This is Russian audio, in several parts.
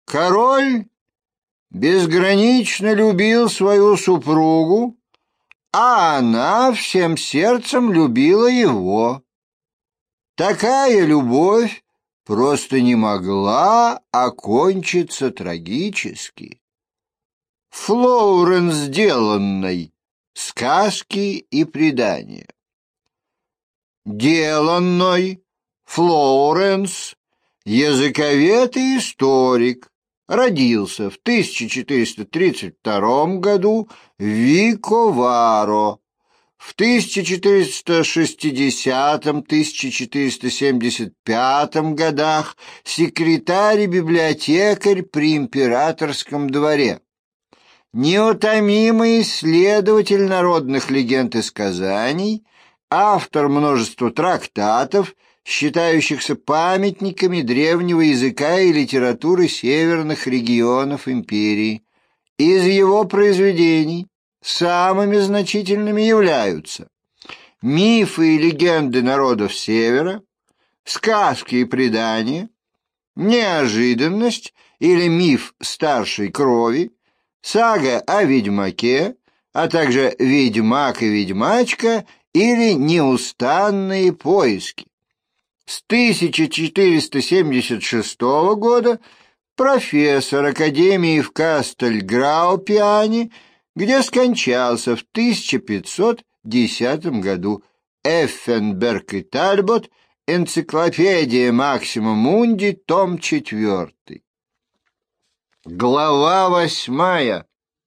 Король безгранично любил свою супругу, а она всем сердцем любила его. Такая любовь просто не могла окончиться трагически. Флоуренс Деланной. Сказки и предания. Деланной Флоуренс, языковед и историк, родился в 1432 году в Виковаро. В 1460-1475 годах секретарь и библиотекарь при императорском дворе. Неутомимый исследователь народных легенд и сказаний, автор множества трактатов, считающихся памятниками древнего языка и литературы северных регионов империи. Из его произведений самыми значительными являются мифы и легенды народов Севера, сказки и предания, неожиданность или миф старшей крови, сага о ведьмаке, а также ведьмак и ведьмачка или неустанные поиски. С 1476 года профессор Академии в Кастельграупиане, где скончался в 1510 году. Эффенберг и Тальбот. Энциклопедия Максима Мунди, том 4. Глава 8.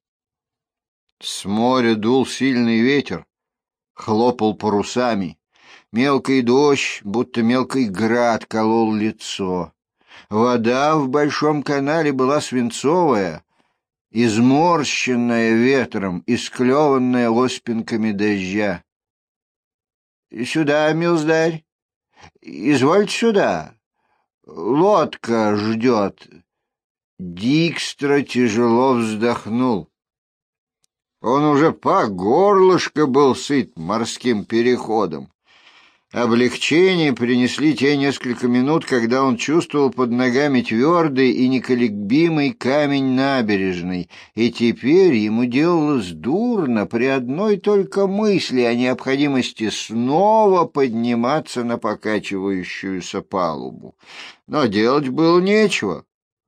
С моря дул сильный ветер, хлопал парусами. Мелкий дождь, будто мелкий град, колол лицо. Вода в большом канале была свинцовая, изморщенная ветром, исклеванная оспинками дождя. — Сюда, милздарь, извольте сюда, лодка ждет. Дикстра тяжело вздохнул. Он уже по горлышко был сыт морским переходом. Облегчение принесли те несколько минут, когда он чувствовал под ногами твердый и неколебимый камень набережной, и теперь ему делалось дурно при одной только мысли о необходимости снова подниматься на покачивающуюся палубу. Но делать было нечего.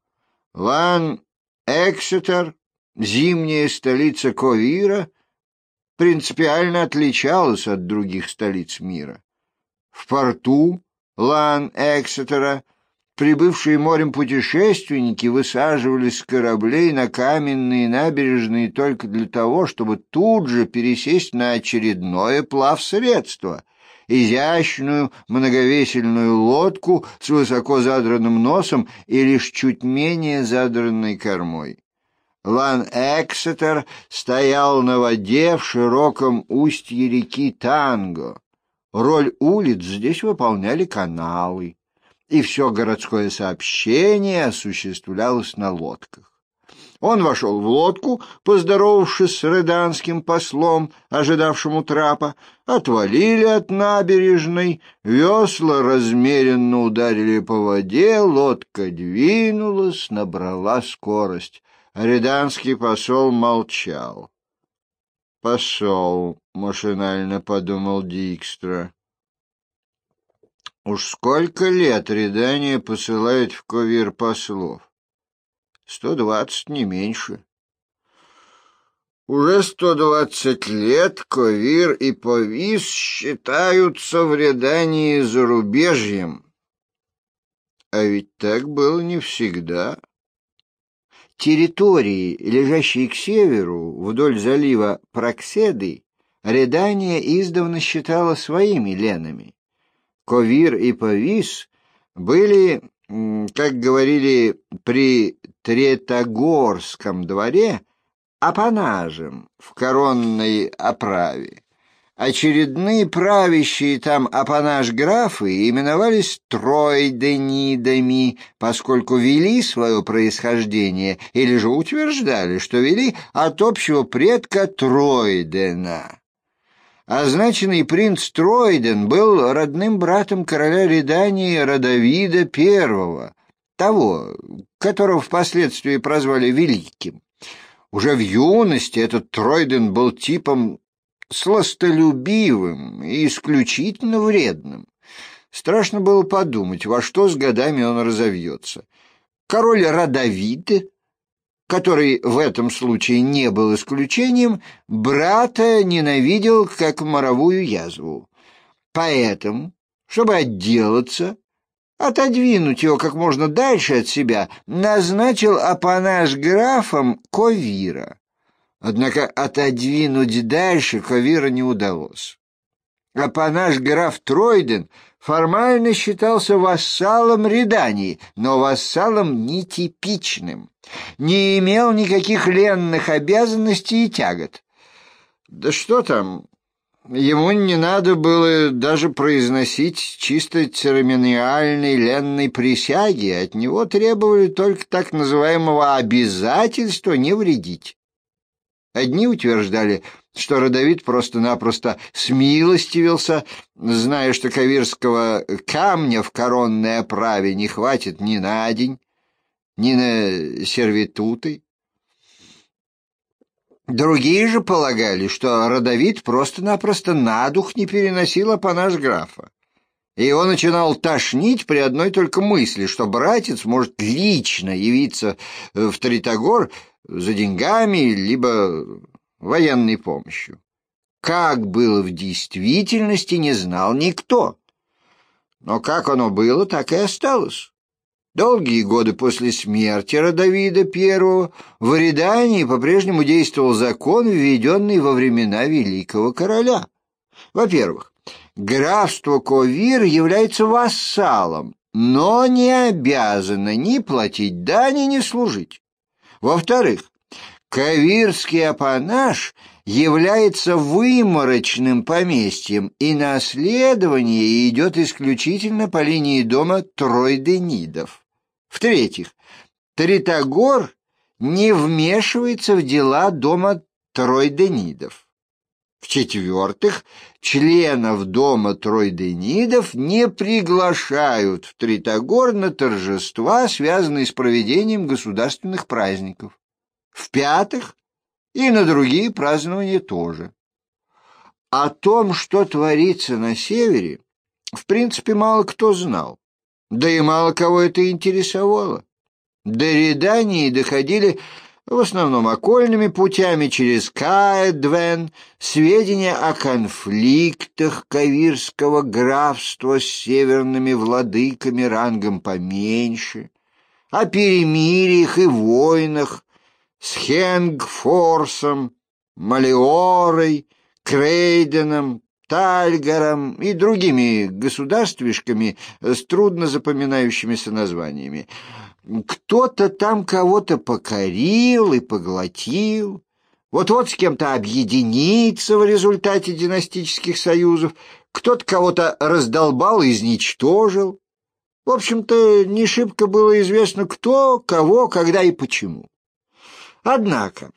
Лан-Эксетер, зимняя столица Ковира, принципиально отличалась от других столиц мира. В порту Лан-Эксетера прибывшие морем путешественники высаживались с кораблей на каменные набережные только для того, чтобы тут же пересесть на очередное плавсредство — изящную многовесельную лодку с высоко задранным носом и лишь чуть менее задранной кормой. Лан-Эксетер стоял на воде в широком устье реки Танго. Роль улиц здесь выполняли каналы, и все городское сообщение осуществлялось на лодках. Он вошел в лодку, поздоровавшись с реданским послом, ожидавшим у трапа, отвалили от набережной, весла размеренно ударили по воде, лодка двинулась, набрала скорость. Реданский посол молчал. «Посол», — машинально подумал Дикстра. Уж сколько лет Редания посылает в Ковир послов? 120, не меньше. Уже 120 лет Ковир и Повис считаются в Редании зарубежьем. А ведь так было не всегда. Территории, лежащие к северу, вдоль залива Прокседы, Редания издавна считала своими ленами. Ковир и Повис были, как говорили при Третогорском дворе, апанажем в коронной оправе. Очередные правящие там апанаж-графы именовались тройденидами, поскольку вели свое происхождение или же утверждали, что вели от общего предка Тройдена. Означенный принц Тройден был родным братом короля Редании Родовида I, того, которого впоследствии прозвали Великим. Уже в юности этот Тройден был типом сластолюбивым и исключительно вредным. Страшно было подумать, во что с годами он разовьется. Король Родовид, который в этом случае не был исключением, брата ненавидел как моровую язву. Поэтому, чтобы отделаться, отодвинуть его как можно дальше от себя, назначил апанаж графом Ковира. Однако отодвинуть дальше Ковира не удалось. Апанаж граф Тройден формально считался вассалом Редании, но вассалом нетипичным, не имел никаких ленных обязанностей и тягот. Да что там, ему не надо было даже произносить чисто церемониальной ленной присяги, от него требовали только так называемого обязательства не вредить. Одни утверждали, что Родовид просто-напросто смилостивился, зная, что ковирского камня в коронной оправе не хватит ни на день, ни на сервитуты. Другие же полагали, что Родовид просто-напросто на дух не переносил апанаж графа, и его начинал тошнить при одной только мысли, что братец может лично явиться в Тритогор за деньгами либо военной помощью. Как было в действительности, не знал никто. Но как оно было, так и осталось. Долгие годы после смерти Родовида I в Редании по-прежнему действовал закон, введенный во времена Великого Короля. Во-первых, графство Ковир является вассалом, но не обязано ни платить дани, ни служить. Во-вторых, ковирский апанаж является выморочным поместьем, и наследование идет исключительно по линии дома Тройденидов. В-третьих, Тритогор не вмешивается в дела дома Тройденидов. В-четвертых, членов дома Тройденидов не приглашают в Тритогор на торжества, связанные с проведением государственных праздников. В-пятых, и на другие празднования тоже. О том, что творится на севере, в принципе, мало кто знал, да и мало кого это интересовало. До Редании доходили в основном окольными путями через Каэдвен сведения о конфликтах ковирского графства с северными владыками рангом поменьше, о перемириях и войнах с Хенгфорсом, Малиорой, Крейденом, Тальгаром и другими государствишками с трудно запоминающимися названиями. Кто-то там кого-то покорил и поглотил, вот-вот с кем-то объединится в результате династических союзов, кто-то кого-то раздолбал и изничтожил. В общем-то, не шибко было известно, кто, кого, когда и почему. Однако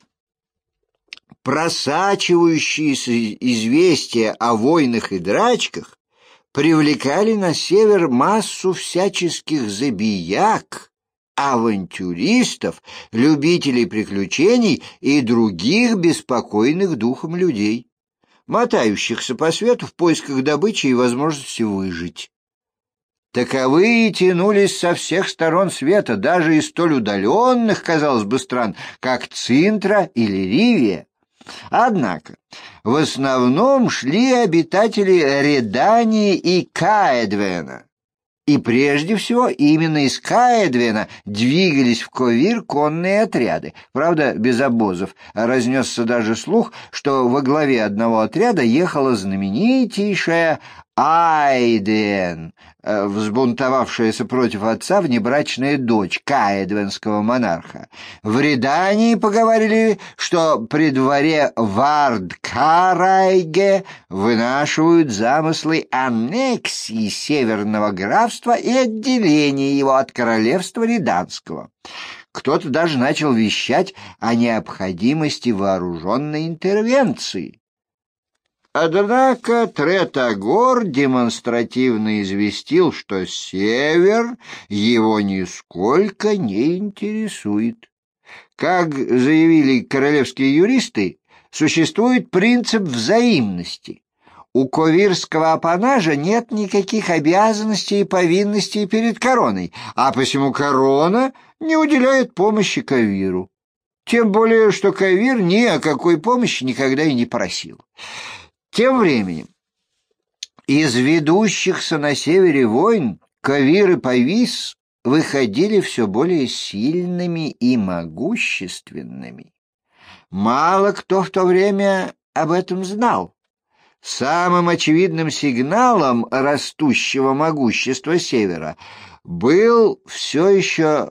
просачивающиеся известия о войнах и драчках привлекали на север массу всяческих забияк, авантюристов, любителей приключений и других беспокойных духом людей, мотающихся по свету в поисках добычи и возможности выжить. Таковые тянулись со всех сторон света, даже из столь удаленных, казалось бы, стран, как Цинтра или Ривия. Однако в основном шли обитатели Редании и Каэдвена. И прежде всего именно из Каэдвена двигались в Ковир конные отряды. Правда, без обозов. Разнесся даже слух, что во главе одного отряда ехала знаменитейшая Айден, взбунтовавшаяся против отца внебрачная дочь каэдвенского монарха. В Редании поговорили, что при дворе Вардкарайге вынашивают замыслы аннексии Северного графства и отделения его от королевства Реданского. Кто-то даже начал вещать о необходимости вооруженной интервенции. Однако Третагор демонстративно известил, что север его нисколько не интересует. Как заявили королевские юристы, существует принцип взаимности. У ковирского апанажа нет никаких обязанностей и повинностей перед короной, а посему корона не уделяет помощи ковиру. Тем более, что ковир ни о какой помощи никогда и не просил. Тем временем, из ведущихся на севере войн ковир и повис выходили все более сильными и могущественными. Мало кто в то время об этом знал. Самым очевидным сигналом растущего могущества севера был все еще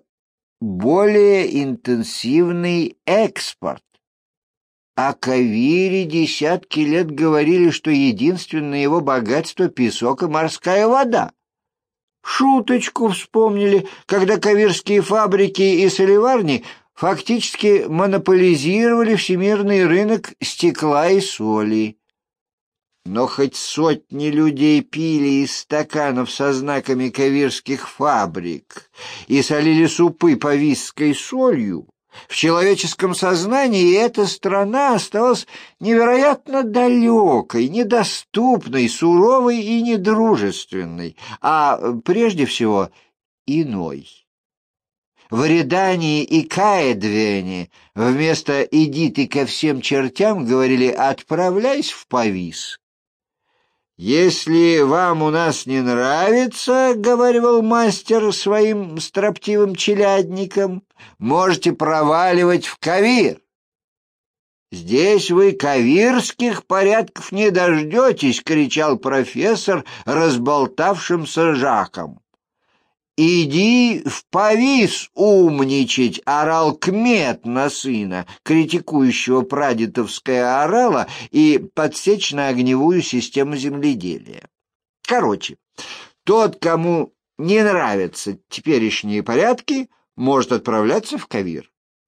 более интенсивный экспорт. О Ковире десятки лет говорили, что единственное его богатство — песок и морская вода. Шуточку вспомнили, когда ковирские фабрики и солеварни фактически монополизировали всемирный рынок стекла и соли. Но хоть сотни людей пили из стаканов со знаками ковирских фабрик и солили супы повисской солью, в человеческом сознании эта страна осталась невероятно далекой, недоступной, суровой и недружественной, а прежде всего иной. В Редании и Каэдвене вместо «иди ты ко всем чертям» говорили «отправляйся в Повис». «Если вам у нас не нравится, — говаривал мастер своим строптивым челядникам, — можете проваливать в Ковир. Здесь вы ковирских порядков не дождетесь, — кричал профессор разболтавшимся Жаком. «Иди в Повис умничать!» — орал Кмет на сына, критикующего прадедовское орало и подсечно-огневую систему земледелия. Короче, тот, кому не нравятся теперешние порядки, может отправляться в Ковир.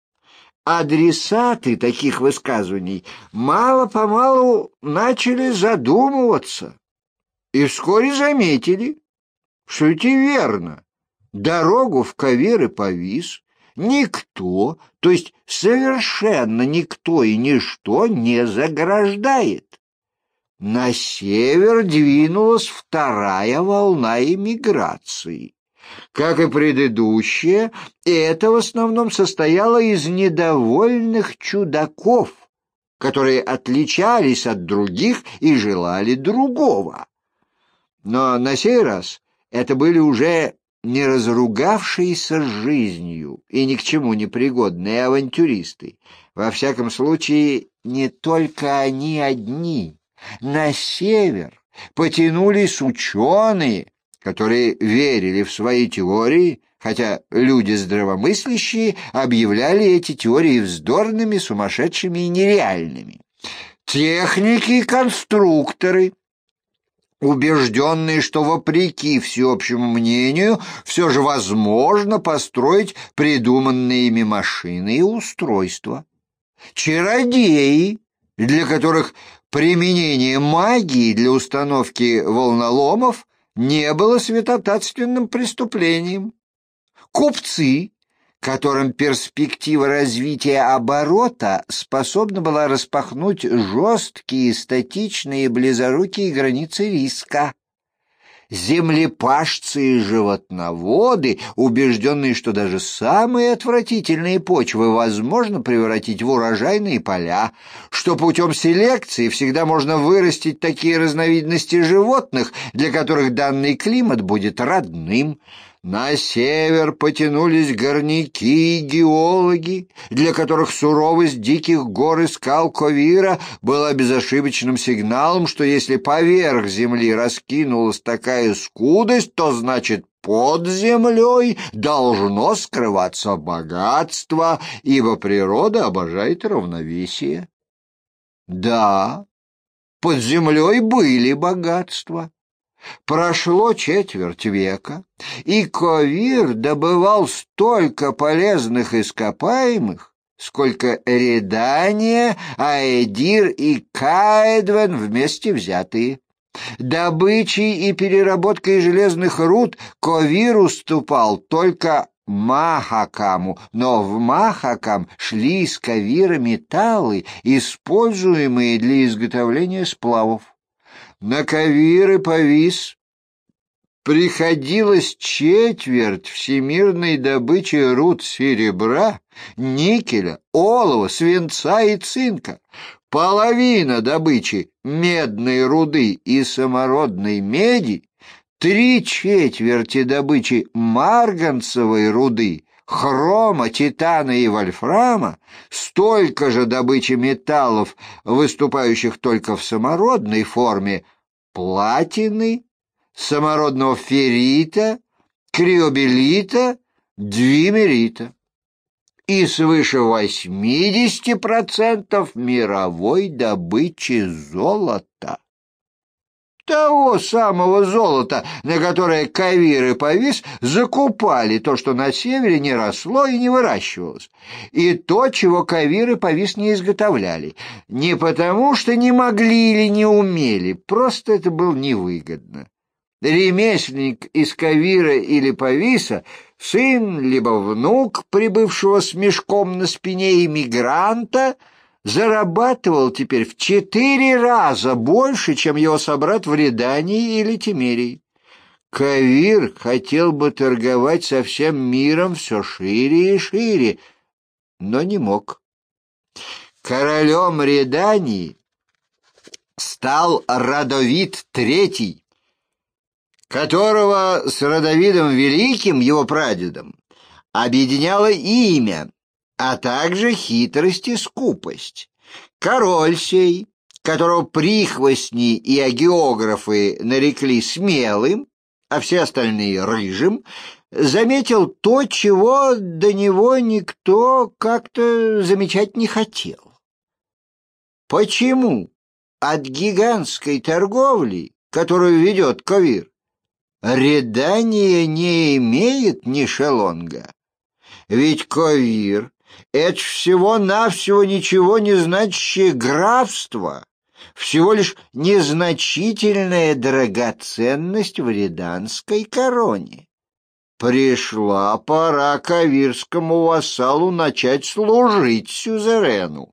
Адресаты таких высказываний мало-помалу начали задумываться и вскоре заметили, что это верно. Дорогу в Ковир и Повис никто, то есть совершенно никто и ничто не заграждает. На север двинулась вторая волна эмиграции. Как и предыдущая, это в основном состояло из недовольных чудаков, которые отличались от других и желали другого. Но на сей раз это были уже не разругавшиеся с жизнью и ни к чему не пригодные авантюристы. Во всяком случае, не только они одни. На север потянулись ученые, которые верили в свои теории, хотя люди здравомыслящие объявляли эти теории вздорными, сумасшедшими и нереальными. Техники и конструкторы, убежденные, что вопреки всеобщему мнению все же возможно построить придуманные ими машины и устройства. Чародеи, для которых применение магии для установки волноломов не было святотатственным преступлением. Купцы, которым перспектива развития оборота способна была распахнуть жесткие, статичные, близорукие границы риска. Землепашцы и животноводы, убежденные, что даже самые отвратительные почвы возможно превратить в урожайные поля, что путем селекции всегда можно вырастить такие разновидности животных, для которых данный климат будет родным. На север потянулись горняки и геологи, для которых суровость диких гор и скал Ковира была безошибочным сигналом, что если поверх земли раскинулась такая скудость, то значит под землей должно скрываться богатство, ибо природа обожает равновесие. Да, под землей были богатства. Прошло четверть века, и Ковир добывал столько полезных ископаемых, сколько Редания, Аэдир и Каэдвен вместе взятые. Добычей и переработкой железных руд Ковир уступал только Махакаму, но в Махакам шли из Ковира металлы, используемые для изготовления сплавов. На Ковир и Повис приходилось четверть всемирной добычи руд серебра, никеля, олова, свинца и цинка, половина добычи медной руды и самородной меди, 3/4 добычи марганцевой руды, хрома, титана и вольфрама, столько же добычи металлов, выступающих только в самородной форме, платины, самородного феррита, криобелита, двимерита и свыше 80% мировой добычи золота. Того самого золота, на которое Ковир и Повис закупали то, что на севере не росло и не выращивалось, и то, чего Ковир и Повис не изготовляли, не потому что не могли или не умели, просто это было невыгодно. Ремесленник из Ковира или Повиса, сын либо внук прибывшего с мешком на спине иммигранта, зарабатывал теперь в 4 раза больше, чем его собрат в Редании или Тимерии. Ковир хотел бы торговать со всем миром все шире и шире, но не мог. Королем Редании стал Родовид III, которого с Родовидом Великим, его прадедом, объединяло имя, а также хитрость и скупость. Король сей, которого прихвостни и агеографы нарекли смелым, а все остальные рыжим, заметил то, чего до него никто как-то замечать не хотел. Почему от гигантской торговли, которую ведет Ковир, Редания не имеет ни шелонга? Ведь Ковир — это всего-навсего ничего не значащее графство, всего лишь незначительная драгоценность в реданской короне. Пришла пора ковирскому вассалу начать служить сюзерену.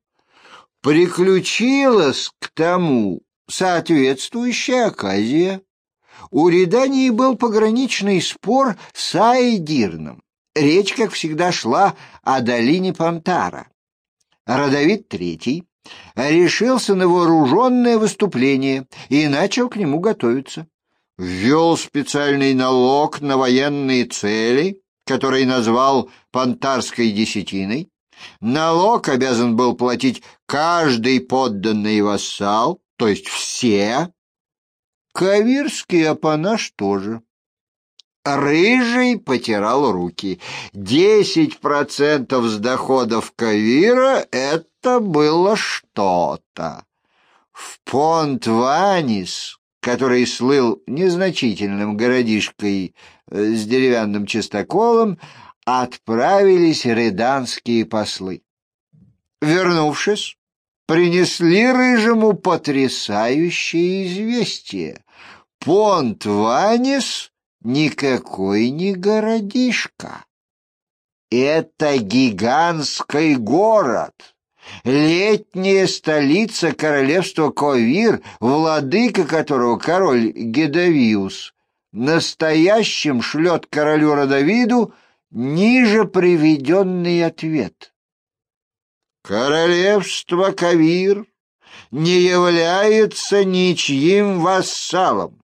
Приключилась к тому соответствующая оказия. У Редании был пограничный спор с Аэдирном. Речь, как всегда, шла о долине Пантара. Родовид III решился на вооруженное выступление и начал к нему готовиться. Ввел специальный налог на военные цели, который назвал Пантарской десятиной. Налог обязан был платить каждый подданный вассал, то есть все. Ковирский апанаж тоже. Рыжий потирал руки. 10% с доходов Ковира — это было что-то. В Понт-Ванис, который слыл незначительным городишкой с деревянным частоколом, отправились реданские послы. Вернувшись, принесли Рыжему потрясающее известие. Понт-Ванис никакой не городишко. Это гигантский город, летняя столица королевства Ковир, владыка которого король Гедовиус настоящим шлет королю Родовиду ниже приведенный ответ. Королевство Ковир не является ничьим вассалом.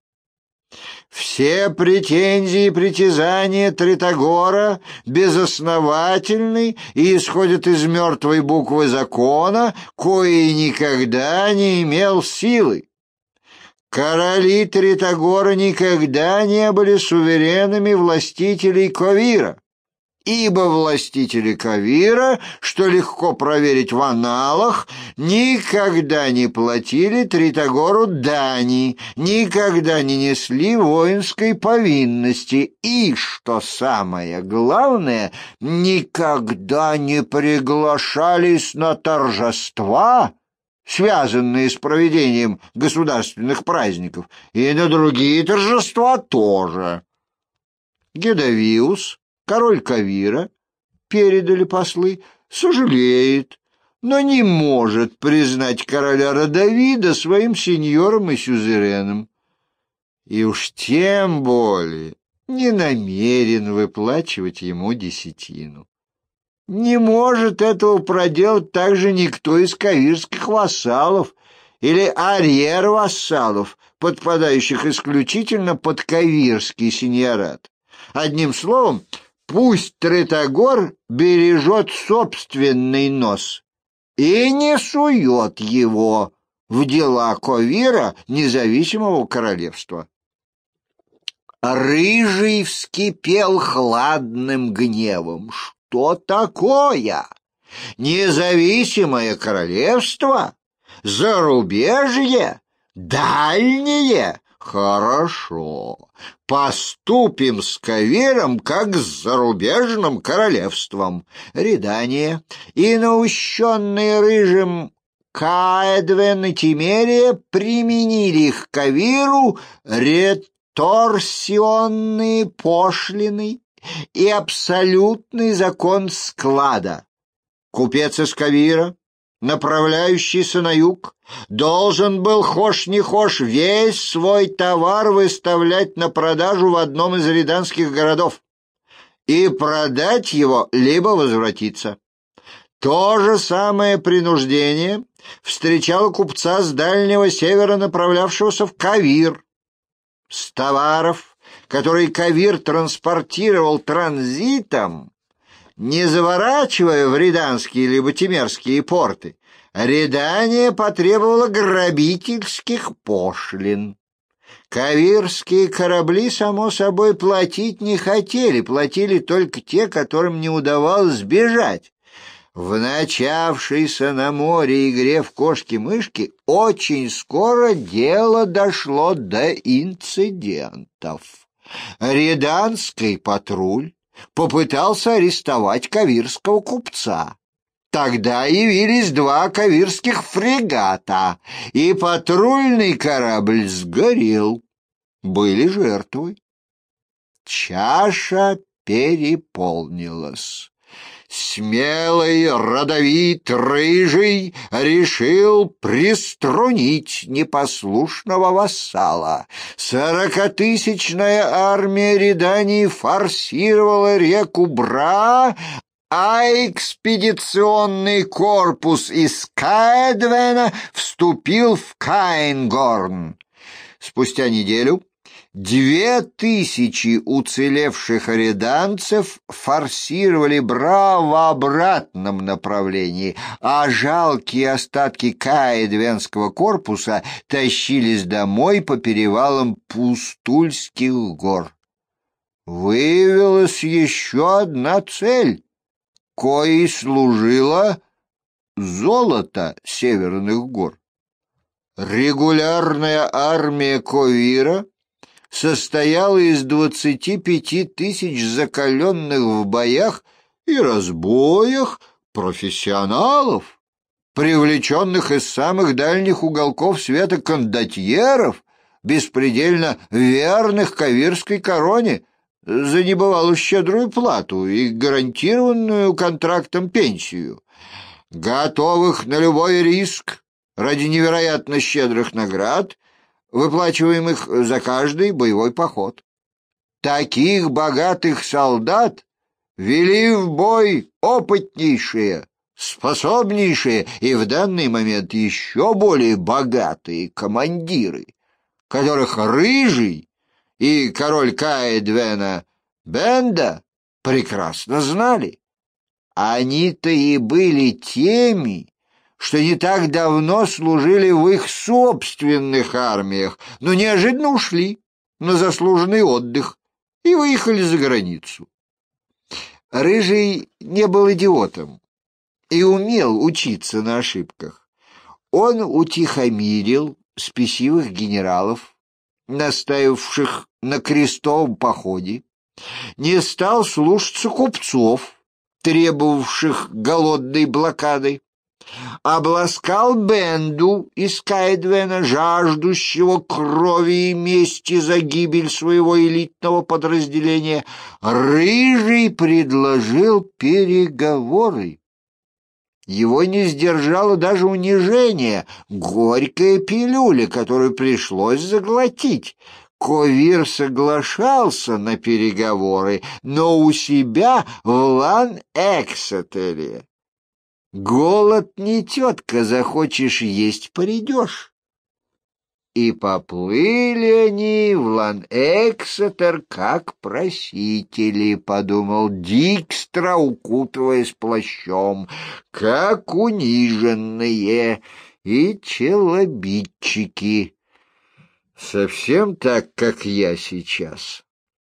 Все претензии и притязания Тритогора безосновательны и исходят из мертвой буквы закона, коей никогда не имел силы. Короли Тритогора никогда не были суверенами властителей Ковира, ибо властители Кавира, что легко проверить в аналах, никогда не платили Тритогору дани, никогда не несли воинской повинности и, что самое главное, никогда не приглашались на торжества, связанные с проведением государственных праздников, и на другие торжества тоже. Гедовиус, король Кавира, передали послы, сожалеет, но не может признать короля Родовида своим сеньором и сюзереном, и уж тем более не намерен выплачивать ему десятину. Не может этого проделать также никто из кавирских вассалов или арьер-вассалов, подпадающих исключительно под кавирский сеньорат. Одним словом, пусть Тритогор бережет собственный нос и не сует его в дела Кавира, независимого королевства. Рыжий вскипел хладным гневом. Что такое? Независимое королевство? Зарубежье? Дальнее? Хорошо. Поступим с Кавиром, как с зарубежным королевством. Редания и наущенные рыжим Каэдвен и Тимерия применили к Кавиру реторсионные пошлины и абсолютный закон склада. Купец из Кавира, направляющийся на юг, должен был, хошь не хошь, весь свой товар выставлять на продажу в одном из реданских городов и продать его, либо возвратиться. То же самое принуждение встречало купца с Дальнего Севера, направлявшегося в Кавир. С товаров, которые Кавир транспортировал транзитом, не заворачивая в реданские либо тимерские порты, Редания потребовала грабительских пошлин. Кавирские корабли, само собой, платить не хотели, платили только те, которым не удавалось сбежать. В начавшейся на море игре в кошки-мышки очень скоро дело дошло до инцидентов. Реданский патруль попытался арестовать кавирского купца. Тогда явились два кавирских фрегата, и патрульный корабль сгорел. Были жертвы. Чаша переполнилась. Смелый родовит рыжий решил приструнить непослушного вассала. 40-тысячная армия Редании форсировала реку Бра, а экспедиционный корпус из Каэдвена вступил в Каингорн. Спустя неделю 2000 уцелевших реданцев форсировали Бра в обратном направлении, а жалкие остатки Каэдвенского корпуса тащились домой по перевалам Пустульских гор. Выявилась еще одна цель, коей служило золото северных гор. Регулярная армия Кавира состояла из 25 тысяч закаленных в боях и разбоях профессионалов, привлеченных из самых дальних уголков света кондотьеров, беспредельно верных кавирской короне, за небывалую щедрую плату и гарантированную контрактом пенсию, готовых на любой риск ради невероятно щедрых наград, выплачиваемых за каждый боевой поход. Таких богатых солдат вели в бой опытнейшие, способнейшие и в данный момент еще более богатые командиры, которых Рыжий и король Каэдвена Бенда прекрасно знали. Они-то и были теми, что не так давно служили в их собственных армиях, но неожиданно ушли на заслуженный отдых и выехали за границу. Рыжий не был идиотом и умел учиться на ошибках. Он утихомирил спесивых генералов, настаивавших на крестовом походе, не стал слушаться купцов, требовавших голодной блокады, обласкал Бенду из Кайдвена, жаждущего крови и мести за гибель своего элитного подразделения. Рыжий предложил переговоры. Его не сдержало даже унижение, горькая пилюля, которую пришлось заглотить. Ковир соглашался на переговоры, но у себя в Лан-Эксетере. Голод не тетка, захочешь есть — придешь. И поплыли они в Лан-Эксетер как просители, подумал Дикстра, укутываясь плащом, как униженные и челобитчики. Совсем так, как я сейчас.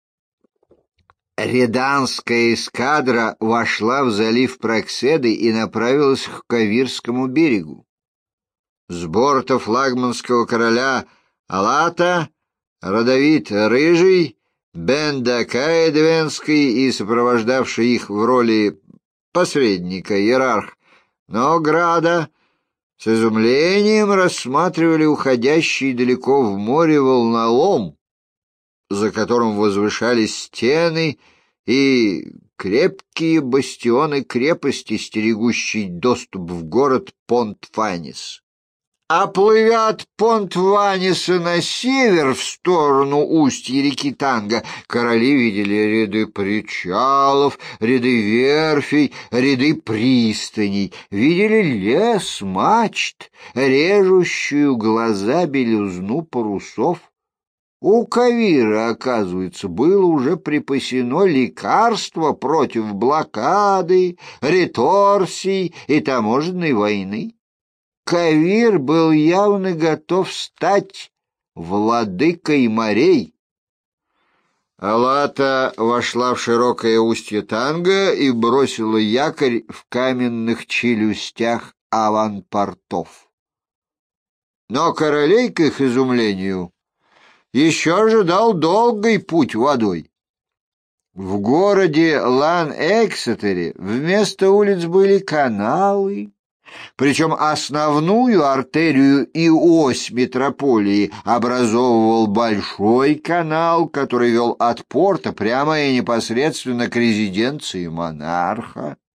Реданская эскадра вошла в залив Прокседы и направилась к Ковирскому берегу. С борта флагманского короля Алата родовит Рыжий, Бенда Каэдвенский и сопровождавший их в роли посредника иерарх Нограда с изумлением рассматривали уходящий далеко в море волнолом, за которым возвышались стены и крепкие бастионы крепости, стерегущие доступ в город Понт-Фанис. А плывя от Понт-Ваниса на север, в сторону устья реки Танга, короли видели ряды причалов, ряды верфей, ряды пристаней, видели лес мачт, режущую глаза белизну парусов. У Ковира, оказывается, было уже припасено лекарство против блокады, реторсий и таможенной войны. Ковир был явно готов стать владыкой морей. Алата вошла в широкое устье Танга и бросила якорь в каменных челюстях аванпортов. Но королей, к их изумлению, еще ожидал долгий путь водой. В городе Лан-Эксетере вместо улиц были каналы, причем основную артерию и ось метрополии образовывал большой канал, который вел от порта прямо и непосредственно к резиденции монарха.